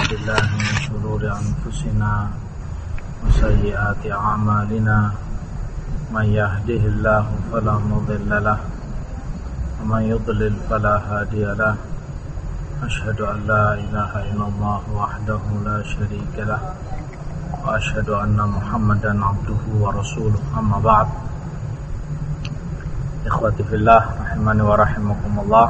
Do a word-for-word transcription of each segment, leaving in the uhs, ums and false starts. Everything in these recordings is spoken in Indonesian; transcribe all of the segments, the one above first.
بالله من شرور أنفسنا وسيئات أعمالنا من يهده الله فلا مضل له ومن يضلل فلا هادي له أشهد أن لا إله إلا الله وحده لا شريك له وأشهد أن محمدا عبده ورسوله أما بعد Ikhwati fillah rahimani wa rahimakumullah.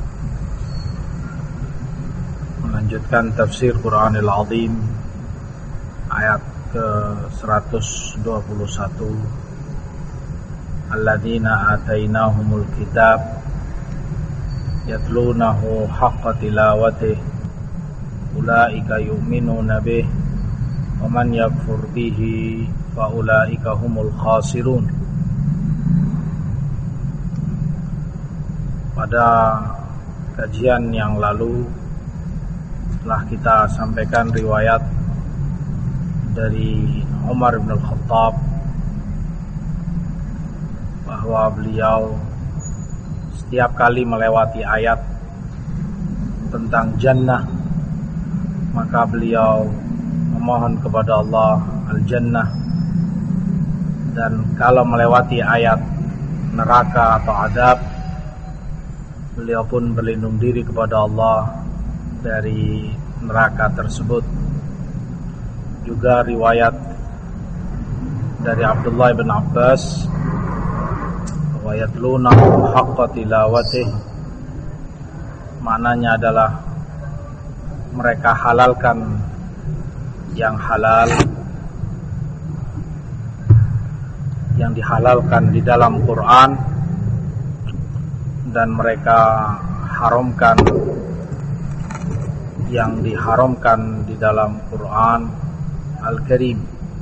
Melanjutkan tafsir Quranil Azim ayat ke seratus dua puluh satu. Alladzina atainahumul kitab yatlunahu haqqa tilawatih ulaika yu'minuna bih wa man yakfur bihi fa ulaika humul khasirun. Pada kajian yang lalu telah kita sampaikan riwayat dari Umar bin Al-Khattab bahwa beliau setiap kali melewati ayat tentang jannah maka beliau memohon kepada Allah al-jannah, dan kalau melewati ayat neraka atau adab beliau pun berlindung diri kepada Allah dari neraka tersebut. Juga riwayat dari Abdullah bin Abbas wa yatlunahu haqqa tilawatih, maknanya adalah mereka halalkan yang halal, yang dihalalkan di dalam Quran, dan mereka haramkan yang diharamkan di dalam Quran Al-Karim.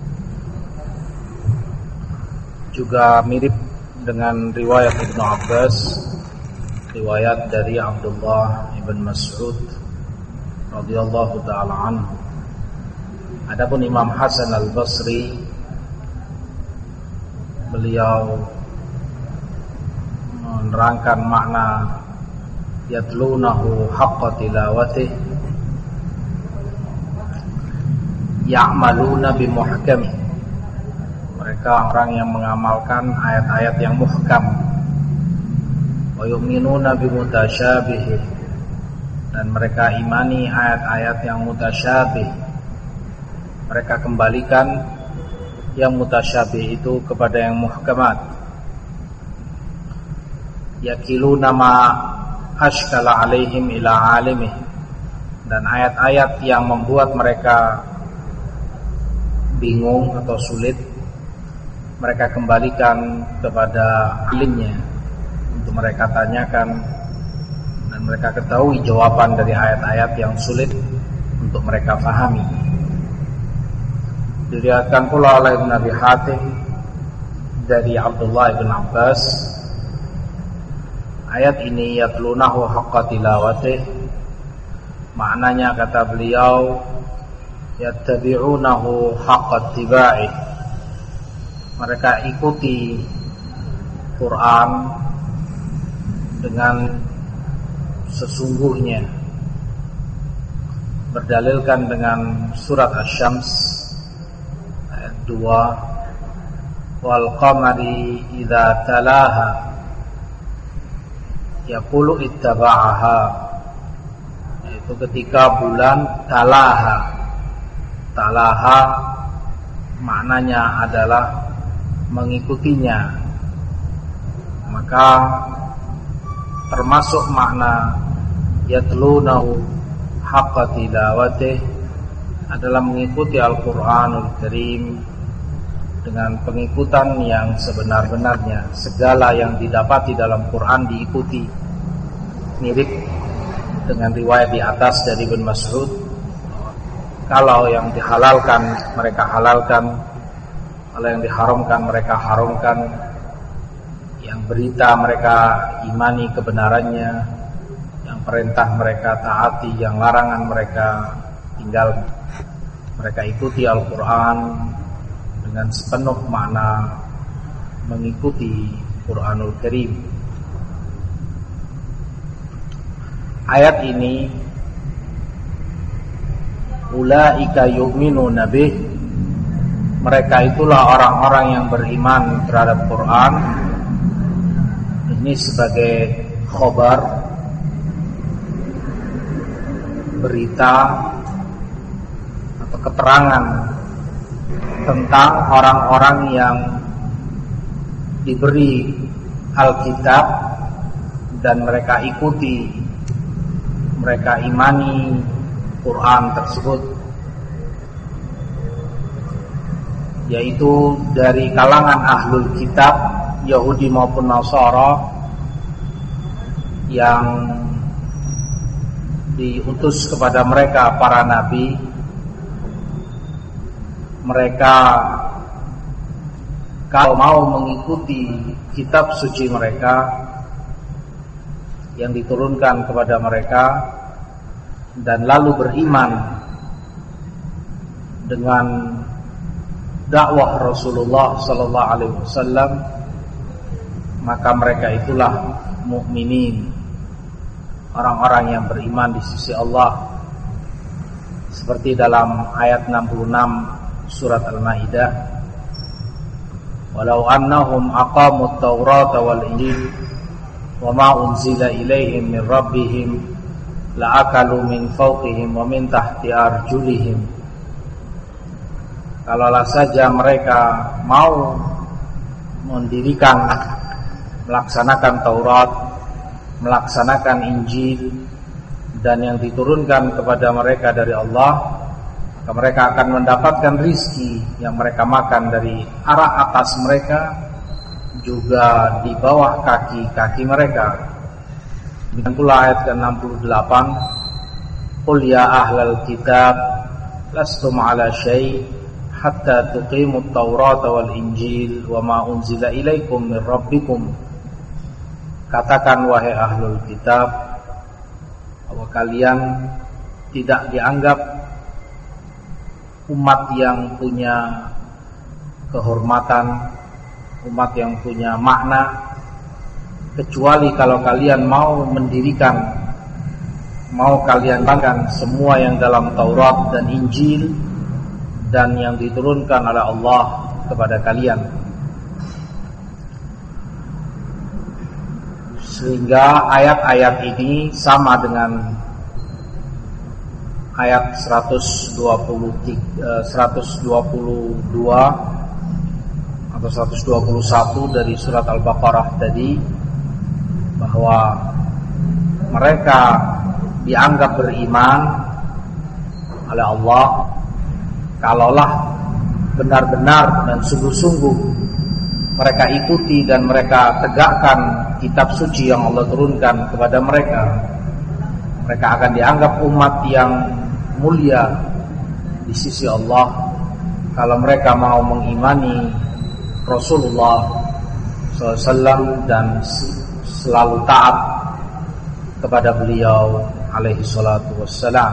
Juga mirip dengan riwayat Ibnu Abbas, riwayat dari Abdullah ibn Mas'ud radhiyallahu ta'ala anhu. Adapun Imam Hasan Al-Basri, beliau menerangkan makna yatlunahu haqqa tilawatih ya'maluna bimuhkam, mereka orang yang mengamalkan ayat-ayat yang muhkam, wa yu'minuna bimutasyabih, dan mereka imani ayat-ayat yang mutasyabih, mereka kembalikan yang mutasyabih itu kepada yang muhkamat. Yakiluna ma ashkala alaihim ila alimih, dan ayat-ayat yang membuat mereka bingung atau sulit mereka kembalikan kepada alimnya untuk mereka tanyakan, dan mereka ketahui jawaban dari ayat-ayat yang sulit untuk mereka fahami. Diriwayatkan pula oleh Ibnu Abi Hatim dari Abdullah bin Abbas, ayat ini yatlunahu haqqa tilawatih, maknanya kata beliau yattabi'unahu haqqa tiba'ih, mereka ikuti Quran dengan sesungguhnya, berdalilkan dengan surat Asy-Syams ayat dua, wal qamari idza talaha yaqulu ittaba'aha, yaitu ketika bulan talaha. Talaha maknanya adalah mengikutinya, maka termasuk makna yatlunahu haqqa tilawatih adalah mengikuti Al-Quranul Karim dengan pengikutan yang sebenar-benarnya. Segala yang didapati dalam Quran diikuti, mirip dengan riwayat di atas dari Ibnu Mas'ud, kalau yang dihalalkan mereka halalkan, kalau yang diharamkan mereka haramkan, yang berita mereka imani kebenarannya, yang perintah mereka taati, yang larangan mereka tinggal. Mereka ikuti Al-Quran dengan sepenuh makna mengikuti Quranul Karim. Ayat ini ulaika yu'minuna bih, mereka itulah orang-orang yang beriman terhadap Quran. Ini sebagai khobar, berita atau keterangan tentang orang-orang yang diberi Alkitab dan mereka ikuti, mereka imani Quran tersebut, yaitu dari kalangan ahlul kitab Yahudi maupun Nasara yang diutus kepada mereka para nabi. Mereka kalau mau mengikuti kitab suci mereka yang diturunkan kepada mereka dan lalu beriman dengan dakwah Rasulullah sallallahu alaihi wasallam, maka mereka itulah mukminin, orang-orang yang beriman di sisi Allah. Seperti dalam ayat enam puluh enam surat Al-Maidah, walau annahum aqamut taurata wal injil wa ma unzila ilaihim min rabbihim la'akalu min fawqihim wa min tahti arjulihim. Kalaulah saja mereka mau mendirikan, melaksanakan Taurat, melaksanakan Injil dan yang diturunkan kepada mereka dari Allah, maka mereka akan mendapatkan rizki yang mereka makan dari arah atas mereka, juga di bawah kaki-kaki mereka. Demikian pula ayat ke enam puluh delapan, qul ya ahlal kitab lastum ala syai' hatta tuqimut taurata wal injil wa ma unzila ilaikum min rabbikum. Katakan wahai ahlul kitab, bahwa kalian tidak dianggap umat yang punya kehormatan, umat yang punya makna, kecuali kalau kalian mau mendirikan, mau kalian banggakan semua yang dalam Taurat dan Injil dan yang diturunkan oleh Allah kepada kalian. Sehingga ayat-ayat ini sama dengan ayat seratus dua puluh tiga, seratus dua puluh dua atau seratus dua puluh satu dari surat Al-Baqarah tadi, bahwa mereka dianggap beriman oleh Allah kalaulah benar-benar dan sungguh-sungguh mereka ikuti dan mereka tegakkan kitab suci yang Allah turunkan kepada mereka. Mereka akan dianggap umat yang mulia di sisi Allah kalau mereka mau mengimani Rasulullah shallallahu alaihi wasallam dan selalu taat kepada beliau alaihi salatu wassalam.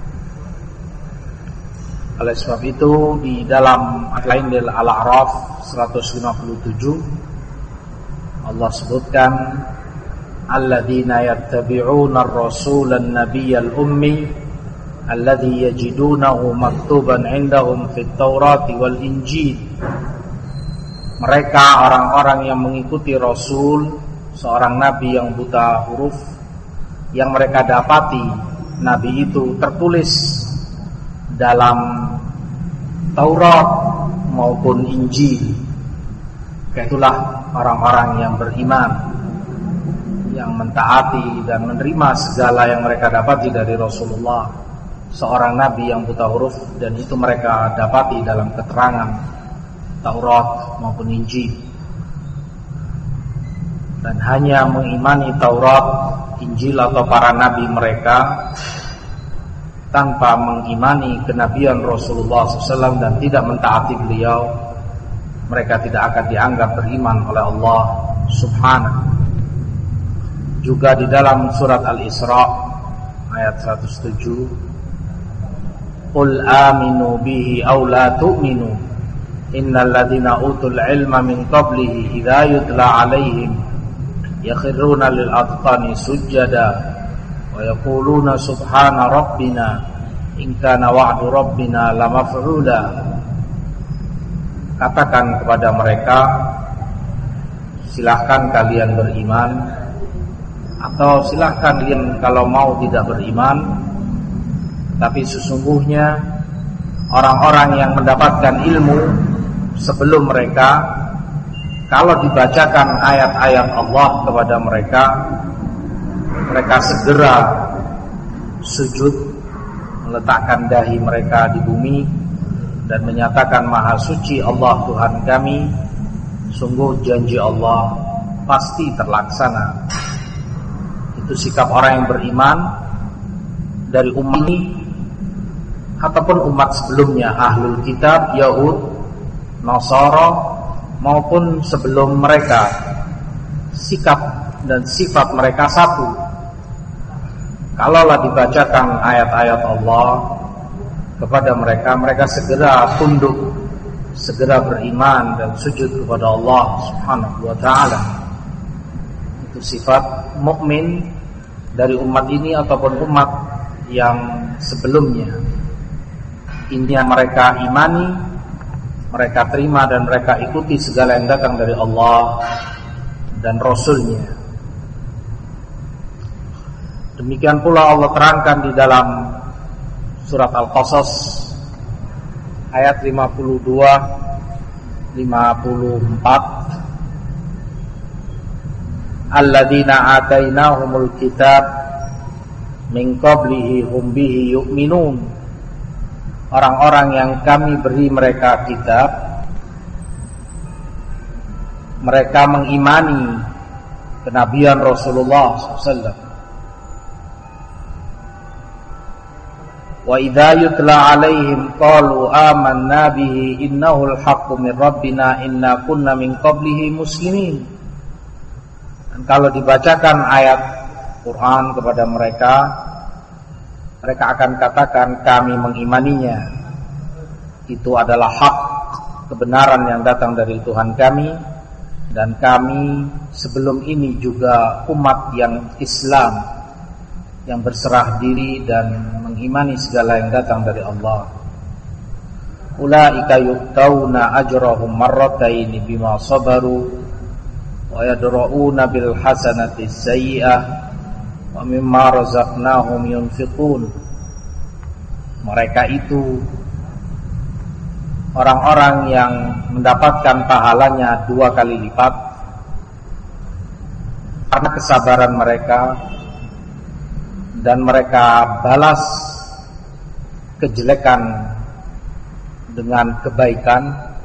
Oleh sebab itu di dalam ayat lain dari Al-A'raf seratus lima puluh tujuh Allah sebutkan, alladzina yattabi'una ar-rasula an-nabiyyal ummi alladzi yajidunahu maktuban 'indahum fit taurati wal injil. Mereka orang-orang yang mengikuti Rasul, seorang nabi yang buta huruf, yang mereka dapati nabi itu tertulis dalam Taurat maupun Injil. Itulah orang-orang yang beriman, yang mentaati dan menerima segala yang mereka dapati dari Rasulullah, seorang nabi yang buta huruf, dan itu mereka dapati dalam keterangan Taurat maupun Injil. Dan hanya mengimani Taurat, Injil atau para nabi mereka tanpa mengimani kenabian Rasulullah shallallahu alaihi wasallam dan tidak mentaati beliau, mereka tidak akan dianggap beriman oleh Allah Subhanahu. Juga di dalam surat Al-Isra ayat seratus tujuh, qul aminu bihi aw la tu'minu innal ladzina utul ilma min qablihi idza yutla alaihim yakhruna lil adqani sujada wa yaquluna subhana rabbina in kana wa'du rabbina lamaf'ula. Katakan kepada mereka, silahkan kalian beriman, atau silahkan kalian kalau mau tidak beriman, tapi sesungguhnya orang-orang yang mendapatkan ilmu sebelum mereka, kalau dibacakan ayat-ayat Allah kepada mereka, mereka segera sujud, meletakkan dahi mereka di bumi dan menyatakan maha suci Allah Tuhan kami. Sungguh janji Allah pasti terlaksana. Itu sikap orang yang beriman dari umat ini ataupun umat sebelumnya, ahlul kitab, Yahud, Nasara, maupun sebelum mereka. Sikap dan sifat mereka satu. Kalaulah dibacakan ayat-ayat Allah kepada mereka, mereka segera tunduk, segera beriman dan sujud kepada Allah Subhanahu wa ta'ala. Itu sifat mukmin dari umat ini ataupun umat yang sebelumnya. Intinya mereka imani, mereka terima dan mereka ikuti segala yang datang dari Allah dan Rasulnya. Demikian pula Allah terangkan di dalam surat Al-Qasas ayat lima puluh dua lima puluh empat, alladzina atainahumul kitab min qablihi hum bihi yu'minun. Orang-orang yang kami beri mereka kitab, mereka mengimani kenabian Rasulullah sallallahu alaihi wasallam. Wa idza yutla alaihim qalu amanna bihi innahu al-haqqu min rabbina inna kunna min qablihi muslimin. Dan kalau dibacakan ayat Quran kepada mereka, mereka akan katakan kami mengimaninya. Itu adalah hak, kebenaran yang datang dari Tuhan kami, dan kami sebelum ini juga umat yang Islam, yang berserah diri dan mengimani segala yang datang dari Allah. Ulaika yu'tauna ajrahum marrataini bima sabaru wa yadra'una bil hasanati sayyi'ah wa mimma razaqnahum yunfiqun. Mereka itu orang-orang yang mendapatkan pahalanya dua kali lipat karena kesabaran mereka, dan mereka balas kejelekan dengan kebaikan,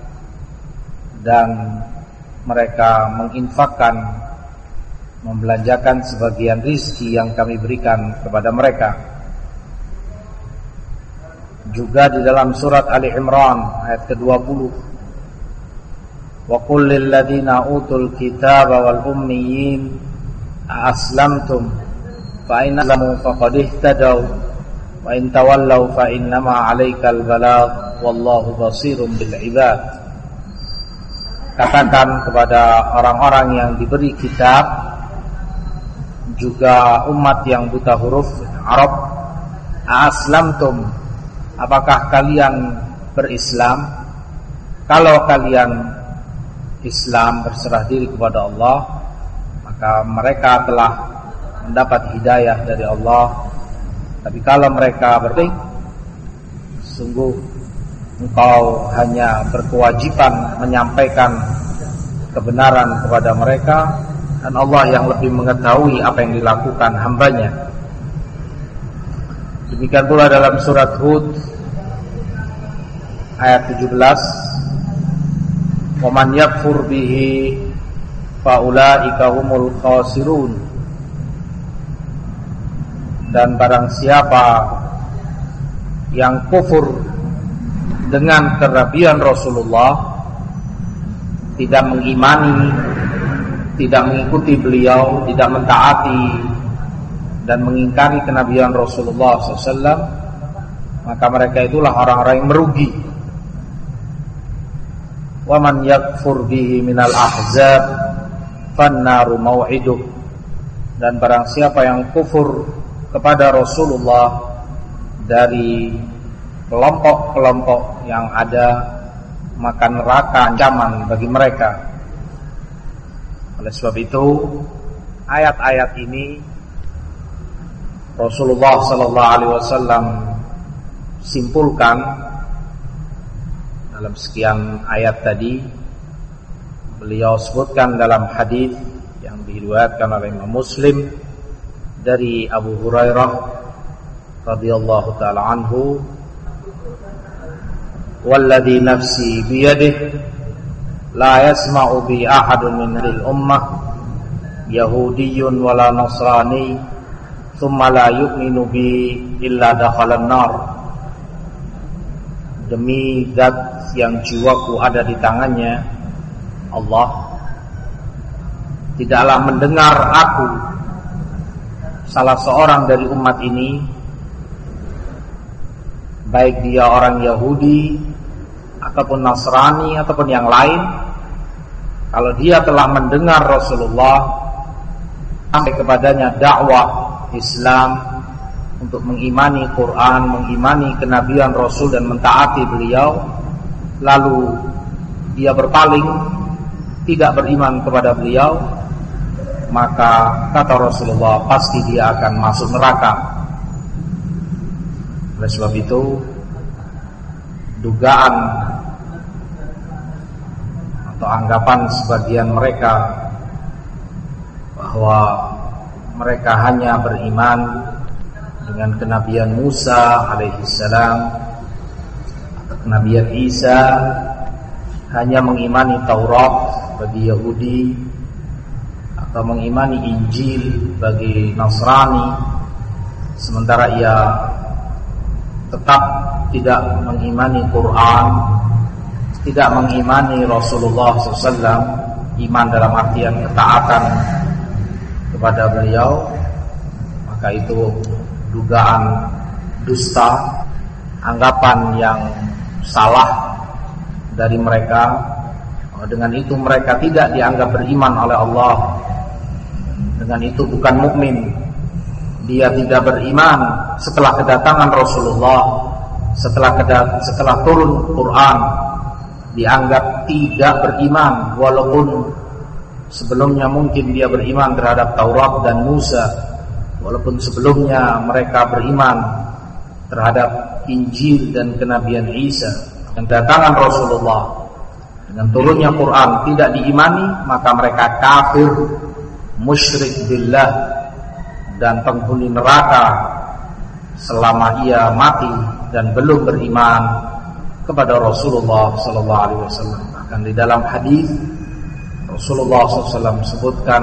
dan mereka menginfakkan, membelanjakan sebagian rizki yang kami berikan kepada mereka. Juga di dalam surat Ali Imran ayat ke dua puluh, wa qul lil ladzina utul kitaba wal ummiyyin aslamtum fa in aslamu faqad ihtadaw wa in tawallaw fa innama 'alaikal balagh wallahu basirun bil ibad. Katakan kepada orang-orang yang diberi kitab, juga umat yang buta huruf Arab, aslamtum, apakah kalian berislam? Kalau kalian Islam, berserah diri kepada Allah, maka mereka telah mendapat hidayah dari Allah. Tapi kalau mereka berpaling, sungguh engkau hanya berkewajiban menyampaikan kebenaran kepada mereka, dan Allah yang lebih mengetahui apa yang dilakukan hambanya. Demikian pula dalam surat Hud ayat tujuh belas, wa man yakfur bihi fa ulaika humul khasirun. Dan barang siapa yang kufur dengan kenabian Rasulullah, tidak mengimani, tidak mengikuti beliau, tidak mentaati dan mengingkari kenabian Rasulullah shallallahu alaihi wasallam, maka mereka itulah orang-orang yang merugi. Wa man yakfur bihi minal ahzab fannaru mau'iduh. Dan barang siapa yang kufur kepada Rasulullah dari kelompok-kelompok yang ada, maka neraka ancaman bagi mereka. Oleh sebab itu, ayat-ayat ini Rasulullah sallallahu alaihi wasallam simpulkan dalam sekian ayat tadi. Beliau sebutkan dalam hadis yang diriwayatkan oleh Imam Muslim dari Abu Hurairah radhiyallahu taala anhu, walladzi nafsi biyadihi la yasma'u bi ahadun min al-ummah yahudiyyun wala nasrani thumma la yu'minu bi illa dakhala an-nar. Demi zat yang jiwaku ada di tangannya, Allah tidaklah mendengar aku salah seorang dari umat ini, baik dia orang Yahudi ataupun Nasrani ataupun yang lain, kalau dia telah mendengar Rasulullah sampai kepadanya dakwah Islam untuk mengimani Quran, mengimani kenabian Rasul dan mentaati beliau, lalu dia berpaling, tidak beriman kepada beliau, maka kata Rasulullah, pasti dia akan masuk neraka. Oleh sebab itu, dugaan atau anggapan sebagian mereka bahwa mereka hanya beriman dengan kenabian Musa alaihissalam atau kenabian Isa, hanya mengimani Taurat bagi Yahudi atau mengimani Injil bagi Nasrani, sementara ia tetap tidak mengimani Quran, tidak mengimani Rasulullah shallallahu alaihi wasallam, iman dalam artian ketaatan kepada beliau, maka itu dugaan dusta, anggapan yang salah dari mereka. Dengan itu mereka tidak dianggap beriman oleh Allah. Dengan itu bukan mukmin. Dia tidak beriman setelah kedatangan Rasulullah, setelah kedat- setelah turun Quran, dianggap tidak beriman, walaupun sebelumnya mungkin dia beriman terhadap Taurat dan Musa, walaupun sebelumnya mereka beriman terhadap Injil dan kenabian Isa. Kedatangan Rasulullah dengan turunnya Quran tidak diimani, maka mereka kafir, musyrik billah, dan penghuni neraka selama ia mati dan belum beriman kepada Rasulullah sallallahu alaihi wasallam. Bahkan di dalam hadis Rasulullah sallallahu alaihi wasallam sebutkan,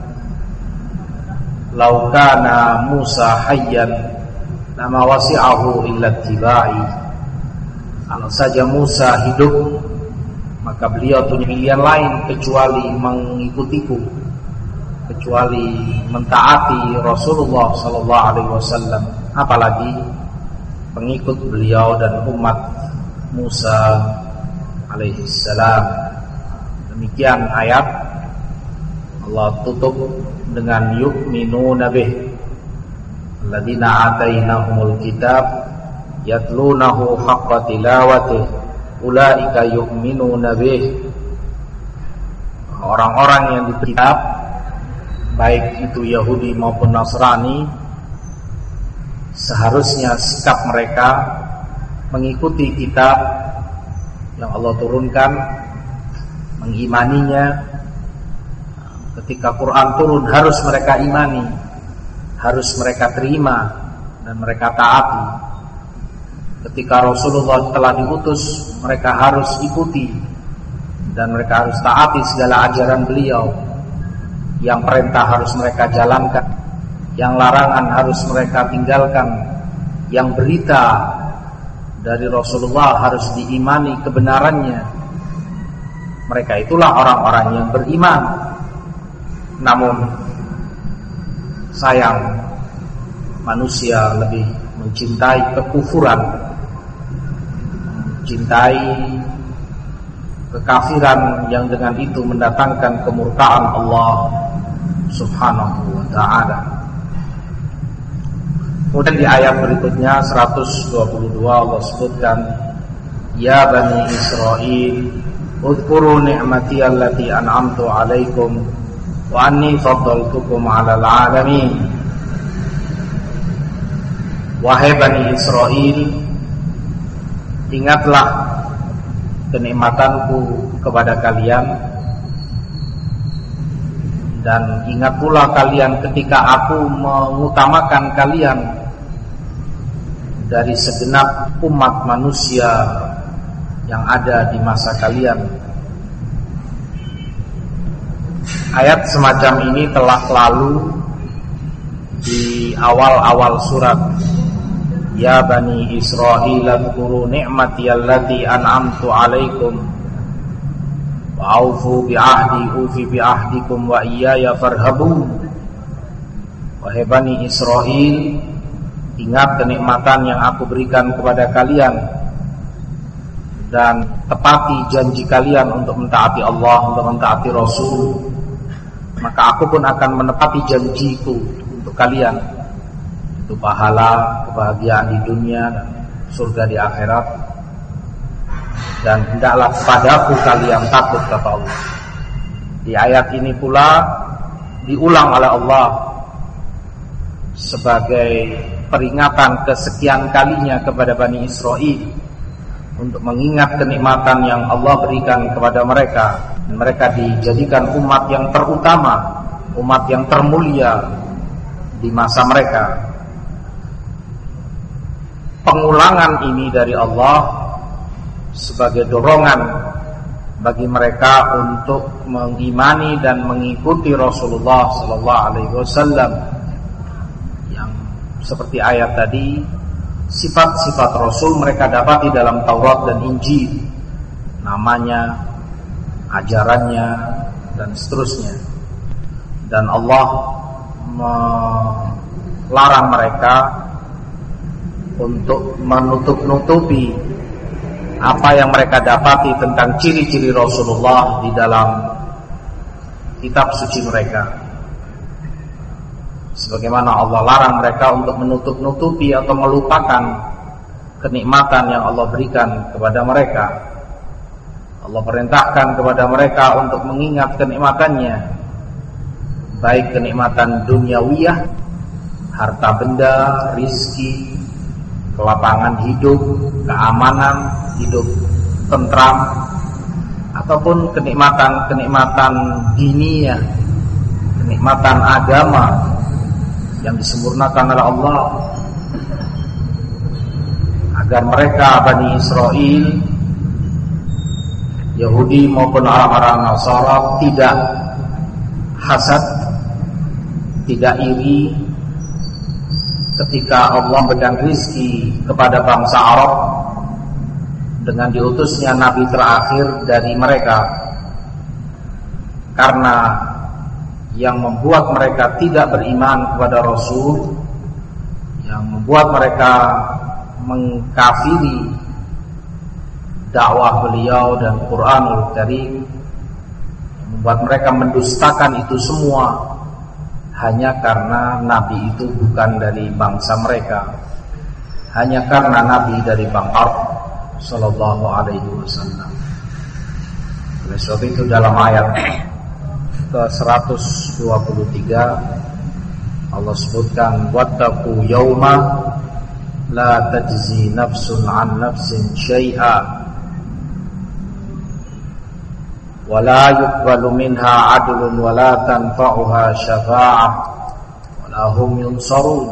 "Lau kana Musa hayyan lama wasi'ahu illa tibai." Kalau saja Musa hidup, maka beliau punya pilihan lain kecuali mengikutiku, kecuali mentaati Rasulullah sallallahu alaihi wasallam, apalagi pengikut beliau dan umat Musa alaihi salam. Demikian ayat. Allah tutup dengan yu'minuna bih, alladzina atainahumul kitab yatlunahu haqqa tilawatih ulaika yu'minuna bih. Orang-orang yang diberi kitab, baik itu Yahudi maupun Nasrani, seharusnya sikap mereka mengikuti kitab yang Allah turunkan, mengimaninya. Ketika Quran turun harus mereka imani, harus mereka terima dan mereka taati. Ketika Rasulullah telah diutus, mereka harus ikuti dan mereka harus taati segala ajaran beliau. Yang perintah harus mereka jalankan, yang larangan harus mereka tinggalkan, yang berita dari Rasulullah harus diimani kebenarannya. Mereka itulah orang-orang yang beriman. Namun sayang, manusia lebih mencintai kekufuran, mencintai kekafiran yang dengan itu mendatangkan kemurkaan Allah Subhanahu wa ta'ala. Kemudian di ayat berikutnya seratus dua puluh dua Allah sebutkan, Ya Bani Israil, udhkuru ni'mati allati an'amtu alaikum wa anni faddaltukum 'alal 'alamin. Wahai Bani Israil, ingatlah kenikmatanku kepada kalian, dan ingat pula kalian ketika aku mengutamakan kalian dari segenap umat manusia yang ada di masa kalian. Ayat semacam ini telah lalu di awal-awal surat. Ya Bani Israil, adhkuru ni'mati allati an'amtu alaikum wa aufu bi'ahdi ufi bi'ahdikum wa iyaya farhabun. Wahai Bani Israil, ingat kenikmatan yang aku berikan kepada kalian, dan tepati janji kalian untuk mentaati Allah, untuk mentaati Rasul, maka aku pun akan menepati janjiku untuk kalian, itu pahala, kebahagiaan di dunia dan surga di akhirat. Dan hendaklah kepadaku kalian takut, kata Allah. Di ayat ini pula diulang oleh Allah sebagai peringatan kesekian kalinya kepada Bani Israil untuk mengingat kenikmatan yang Allah berikan kepada mereka. Dan mereka dijadikan umat yang terutama, umat yang termulia di masa mereka. Pengulangan ini dari Allah sebagai dorongan bagi mereka untuk mengimani dan mengikuti Rasulullah sallallahu alaihi wasallam, yang seperti ayat tadi, sifat-sifat Rasul mereka dapati dalam Taurat dan Injil, namanya, ajarannya, dan seterusnya. Dan Allah melarang mereka untuk menutup-nutupi apa yang mereka dapati tentang ciri-ciri Rasulullah di dalam kitab suci mereka. Sebagaimana Allah larang mereka untuk menutup-nutupi atau melupakan kenikmatan yang Allah berikan kepada mereka. Allah perintahkan kepada mereka untuk mengingat kenikmatannya, baik kenikmatan duniawiyah, harta benda, rizki, kelapangan hidup, keamanan, hidup tentram, ataupun kenikmatan-kenikmatan diniyah, kenikmatan agama yang disempurnakan oleh Allah, agar mereka Bani Israil, Yahudi maupun orang-orang Nasara, tidak hasad, tidak iri ketika Allah memberikan rizki kepada bangsa Arab dengan diutusnya Nabi terakhir dari mereka. Karena yang membuat mereka tidak beriman kepada Rasul, yang membuat mereka mengkafiri dakwah beliau dan Quranul Karim, yang membuat mereka mendustakan itu semua, hanya karena Nabi itu bukan dari bangsa mereka, hanya karena Nabi dari bangsa Arab sallallahu alaihi wasallam. Oleh sebab itu dalam ayat ke seratus dua puluh tiga Allah sebutkan, wattaqu yauma la tajzi nafsun an nafsin syai'a wa la yuqbalu minha 'adlun wa la tanfa'uha syafa'ah wa la hum yunsarun.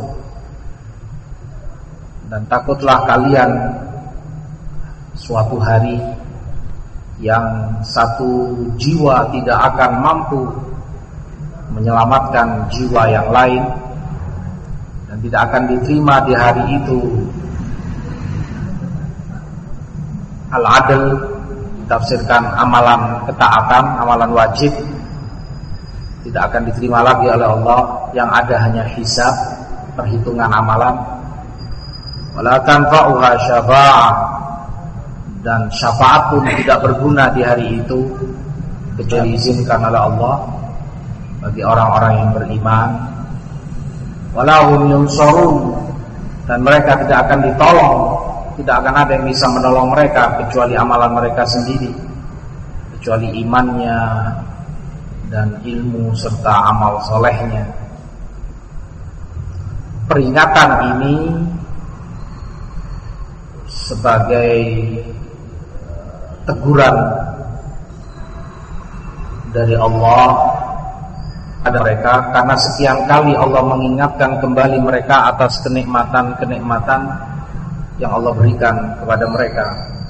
Dan takutlah kalian suatu hari yang satu jiwa tidak akan mampu menyelamatkan jiwa yang lain, dan tidak akan diterima di hari itu al-adl, ditafsirkan amalan ketaatan, amalan wajib, tidak akan diterima lagi oleh Allah. Yang ada hanya hisab, perhitungan amalan. Wala tanfa'uha syafa'ah, dan syafaat pun tidak berguna di hari itu kecuali diizinkan oleh Allah bagi orang-orang yang beriman. Walahum yunsarun, dan mereka tidak akan ditolong, tidak akan ada yang bisa menolong mereka kecuali amalan mereka sendiri, kecuali imannya dan ilmu serta amal solehnya. Peringatan ini sebagai teguran dari Allah pada mereka, karena sekian kali Allah mengingatkan kembali mereka atas kenikmatan-kenikmatan yang Allah berikan kepada mereka.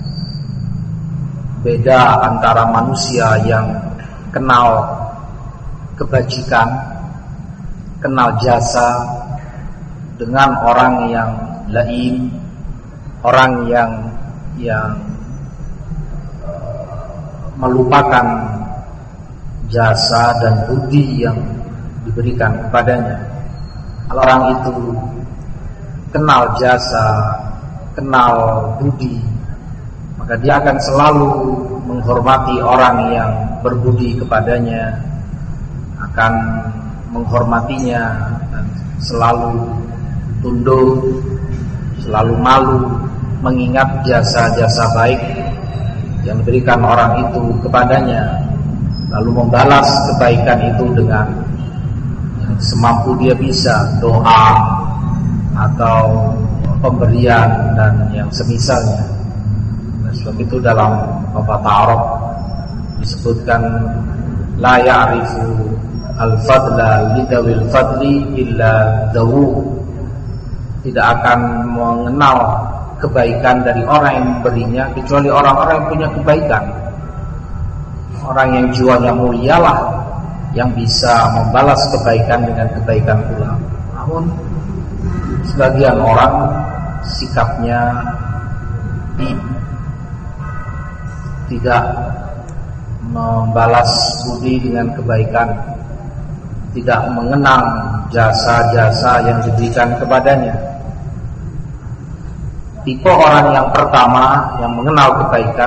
Beda antara manusia yang kenal kebajikan, kenal jasa, dengan orang yang lain, orang yang yang uh, melupakan jasa dan budi yang diberikan kepadanya. Kalau orang itu kenal jasa, kenal budi, maka dia akan selalu menghormati orang yang berbudi kepadanya, akan menghormatinya dan selalu tunduk, selalu malu mengingat jasa-jasa baik yang diberikan orang itu kepadanya, lalu membalas kebaikan itu dengan yang semampu dia bisa, doa atau pemberian dan yang semisalnya. Nah, sebab itu dalam pepatah Arab disebutkan la ya'rifu al-fadla lidawil fadli illa dawu, tidak akan mengenal kebaikan dari orang yang memberinya kecuali orang-orang yang punya kebaikan. Orang yang jiwanya mulialah yang bisa membalas kebaikan dengan kebaikan pula. Namun sebagian orang sikapnya tidak membalas budi dengan kebaikan, tidak mengenang jasa-jasa yang diberikan kepadanya. Tipe orang yang pertama yang mengenal kebaikan,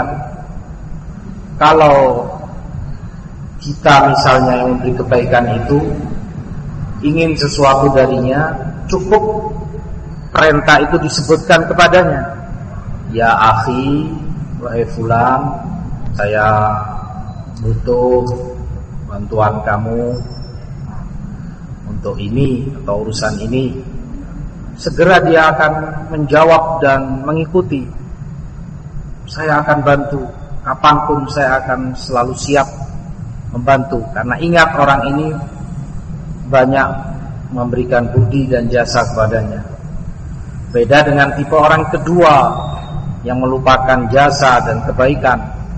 kalau kita misalnya yang memberi kebaikan itu ingin sesuatu darinya, cukup perintah itu disebutkan kepadanya. Ya akhi, wahai fulan, saya butuh bantuan kamu untuk ini atau urusan ini. Segera dia akan menjawab dan mengikuti. Saya akan bantu, kapanpun saya akan selalu siap membantu. Karena ingat orang ini banyak memberikan budi dan jasa kepadanya. Beda dengan tipe orang kedua yang melupakan jasa dan kebaikan.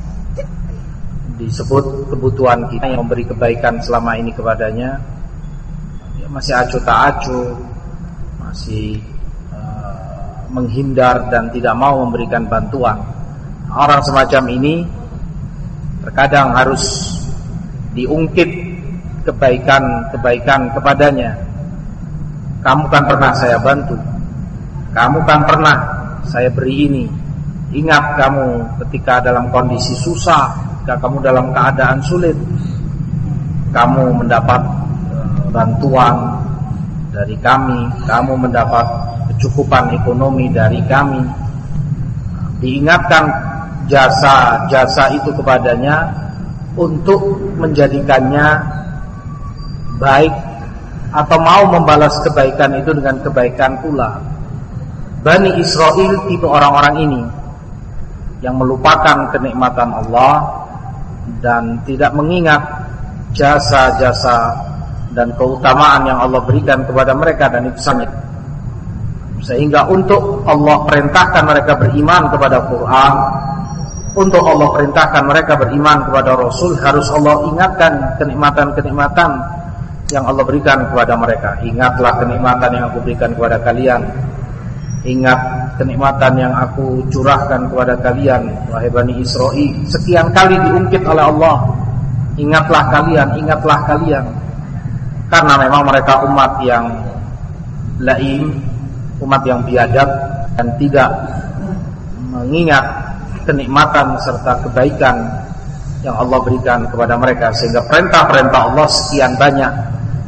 Disebut kebutuhan kita yang memberi kebaikan selama ini kepadanya, ya masih acuh tak acuh, masih uh, menghindar dan tidak mau memberikan bantuan. Orang semacam ini terkadang harus diungkit kebaikan-kebaikan kepadanya. Kamu kan pernah saya bantu, kamu kan pernah saya beri ini. Ingat kamu ketika dalam kondisi susah, ketika kamu dalam keadaan sulit, kamu mendapat uh, bantuan dari kami, kamu mendapat kecukupan ekonomi dari kami. Diingatkan jasa-jasa itu kepadanya untuk menjadikannya baik atau mau membalas kebaikan itu dengan kebaikan pula. Bani Israel tipe orang-orang ini yang melupakan kenikmatan Allah dan tidak mengingat jasa-jasa dan keutamaan yang Allah berikan kepada mereka, dan itu sangat. Sehingga untuk Allah perintahkan mereka beriman kepada Quran, untuk Allah perintahkan mereka beriman kepada Rasul, harus Allah ingatkan kenikmatan-kenikmatan yang Allah berikan kepada mereka. Ingatlah kenikmatan yang aku berikan kepada kalian, ingat kenikmatan yang aku curahkan kepada kalian, wahai Bani Israel. Sekian kali diungkit oleh Allah, ingatlah kalian, ingatlah kalian. Karena memang mereka umat yang laim, umat yang biadab dan tidak mengingat kenikmatan serta kebaikan yang Allah berikan kepada mereka, sehingga perintah-perintah Allah sekian banyak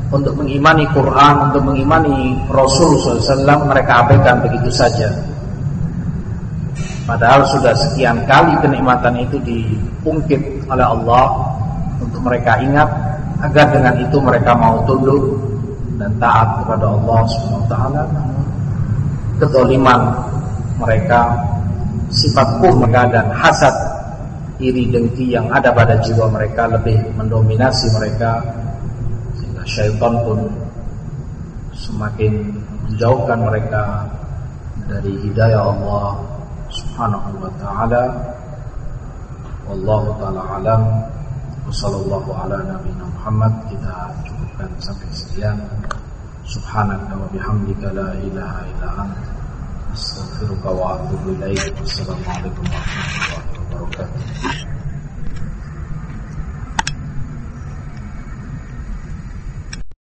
untuk mengimani Quran, untuk mengimani Rasul sallallahu alaihi wasallam, mereka abaikan begitu saja. Padahal sudah sekian kali kenikmatan itu diungkit oleh Allah untuk mereka ingat, agar dengan itu mereka mau tunduk dan taat kepada Allah subhanahu wa taala. Kezaliman mereka, sifat kufur mereka dan hasad, iri dengki yang ada pada jiwa mereka lebih mendominasi mereka, sehingga syaitan pun semakin menjauhkan mereka dari hidayah Allah subhanahu wa ta'ala. Wallahu ta'ala alam. Wassallallahu ala nabiyina Muhammad. Kita cukupkan sampai sekian. Subhanaka wa bihamdika la ilaha illa anta astaghfiruka wa atubu ilaik. Wassalamualaikum warahmatullahi wabarakatuh.